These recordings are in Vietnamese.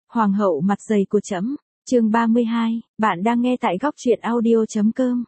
Hoàng hậu mặt dày của trẫm, chương 32, bạn đang nghe tại góc truyện audio.com.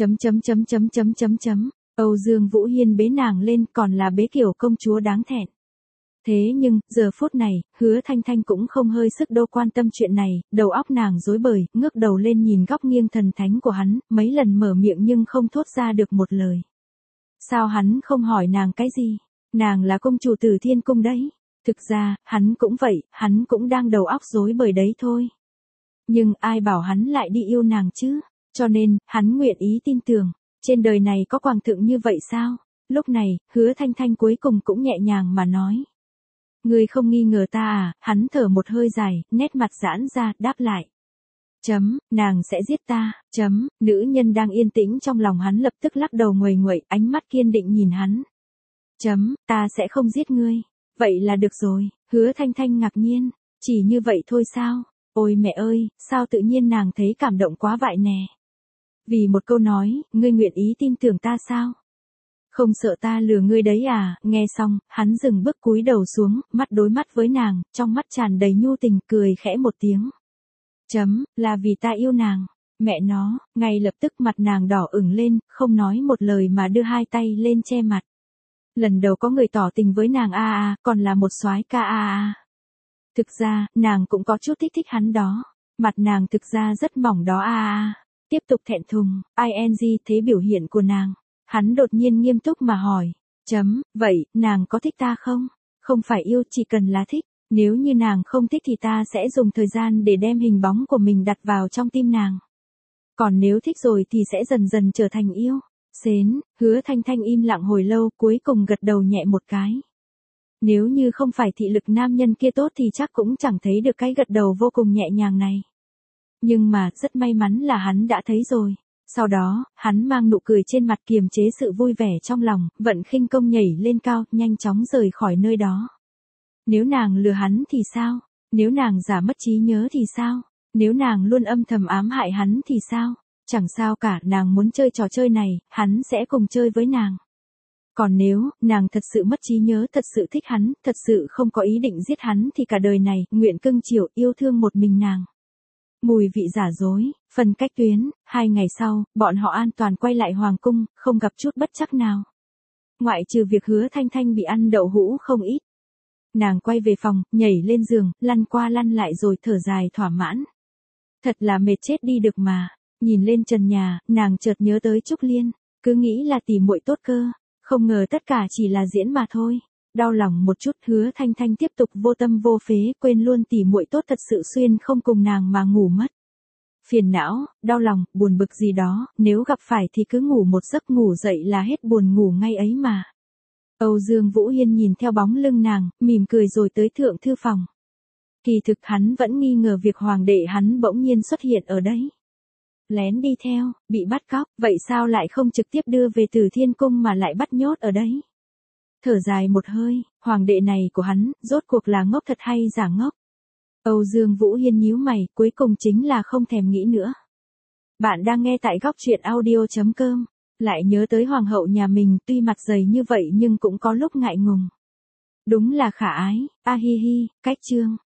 Âu Dương Vũ Hiên bế nàng lên còn là bế kiểu công chúa đáng thẹn. Thế nhưng, giờ phút này, Hứa Thanh Thanh cũng không hơi sức đâu quan tâm chuyện này, đầu óc nàng rối bời, ngước đầu lên nhìn góc nghiêng thần thánh của hắn, mấy lần mở miệng nhưng không thốt ra được một lời. Sao hắn không hỏi nàng cái gì? Nàng là công chủ Tử Thiên Cung đấy. Thực ra, hắn cũng vậy, hắn cũng đang đầu óc rối bời đấy thôi. Nhưng ai bảo hắn lại đi yêu nàng chứ? Cho nên, hắn nguyện ý tin tưởng, trên đời này có hoàng thượng như vậy sao? Lúc này, Hứa Thanh Thanh cuối cùng cũng nhẹ nhàng mà nói. Ngươi không nghi ngờ ta à? Hắn thở một hơi dài, nét mặt giãn ra, đáp lại. Nàng sẽ giết ta. Nữ nhân đang yên tĩnh trong lòng hắn lập tức lắc đầu nguầy nguậy, ánh mắt kiên định nhìn hắn. Ta sẽ không giết ngươi. Vậy là được rồi. Hứa Thanh Thanh ngạc nhiên. Chỉ như vậy thôi sao? Ôi mẹ ơi, sao tự nhiên nàng thấy cảm động quá vậy nè. Vì một câu nói, ngươi nguyện ý tin tưởng ta sao? Không sợ ta lừa ngươi đấy à? Nghe xong, hắn dừng bước cúi đầu xuống, mắt đối mắt với nàng, trong mắt tràn đầy nhu tình, cười khẽ một tiếng. Là vì ta yêu nàng. Mẹ nó, ngay lập tức mặt nàng đỏ ửng lên, không nói một lời mà đưa hai tay lên che mặt. Lần đầu có người tỏ tình với nàng còn là một soái ca Thực ra, nàng cũng có chút thích hắn đó. Mặt nàng thực ra rất mỏng đó Tiếp tục thẹn thùng, ing thế biểu hiện của nàng. Hắn đột nhiên nghiêm túc mà hỏi. Vậy, nàng có thích ta không? Không phải yêu, chỉ cần là thích. Nếu như nàng không thích thì ta sẽ dùng thời gian để đem hình bóng của mình đặt vào trong tim nàng. Còn nếu thích rồi thì sẽ dần dần trở thành yêu. Hứa Thanh Thanh im lặng hồi lâu, cuối cùng gật đầu nhẹ một cái. Nếu như không phải thị lực nam nhân kia tốt thì chắc cũng chẳng thấy được cái gật đầu vô cùng nhẹ nhàng này. Nhưng mà, rất may mắn là hắn đã thấy rồi. Sau đó, hắn mang nụ cười trên mặt kiềm chế sự vui vẻ trong lòng, vận khinh công nhảy lên cao, nhanh chóng rời khỏi nơi đó. Nếu nàng lừa hắn thì sao? Nếu nàng giả mất trí nhớ thì sao? Nếu nàng luôn âm thầm ám hại hắn thì sao? Chẳng sao cả, nàng muốn chơi trò chơi này, hắn sẽ cùng chơi với nàng. Còn nếu, nàng thật sự mất trí nhớ, thật sự thích hắn, thật sự không có ý định giết hắn thì cả đời này, nguyện cưng chiều, yêu thương một mình nàng. Mùi vị giả dối, phần cách tuyến, 2 ngày sau, bọn họ an toàn quay lại hoàng cung, không gặp chút bất trắc nào. Ngoại trừ việc Hứa Thanh Thanh bị ăn đậu hũ không ít. Nàng quay về phòng, nhảy lên giường, lăn qua lăn lại rồi thở dài thỏa mãn. Thật là mệt chết đi được mà. Nhìn lên trần nhà, nàng chợt nhớ tới Trúc Liên, cứ nghĩ là tỉ muội tốt cơ, không ngờ tất cả chỉ là diễn mà thôi. Đau lòng một chút, Hứa Thanh Thanh tiếp tục vô tâm vô phế, quên luôn tỉ muội tốt thật sự xuyên không cùng nàng mà ngủ mất. Phiền não, đau lòng, buồn bực gì đó, nếu gặp phải thì cứ ngủ một giấc, ngủ dậy là hết buồn ngủ ngay ấy mà. Âu Dương Vũ Hiên nhìn theo bóng lưng nàng, mỉm cười rồi tới thượng thư phòng. Kỳ thực hắn vẫn nghi ngờ việc hoàng đệ hắn bỗng nhiên xuất hiện ở đấy. Lén đi theo, bị bắt cóc, vậy sao lại không trực tiếp đưa về Tử Thiên Cung mà lại bắt nhốt ở đấy? Thở dài một hơi, hoàng đệ này của hắn, rốt cuộc là ngốc thật hay giả ngốc? Âu Dương Vũ Hiên nhíu mày, cuối cùng chính là không thèm nghĩ nữa. Bạn đang nghe tại góc truyện audio.com, lại nhớ tới hoàng hậu nhà mình, tuy mặt dày như vậy nhưng cũng có lúc ngại ngùng. Đúng là khả ái, hi hi, cách chương.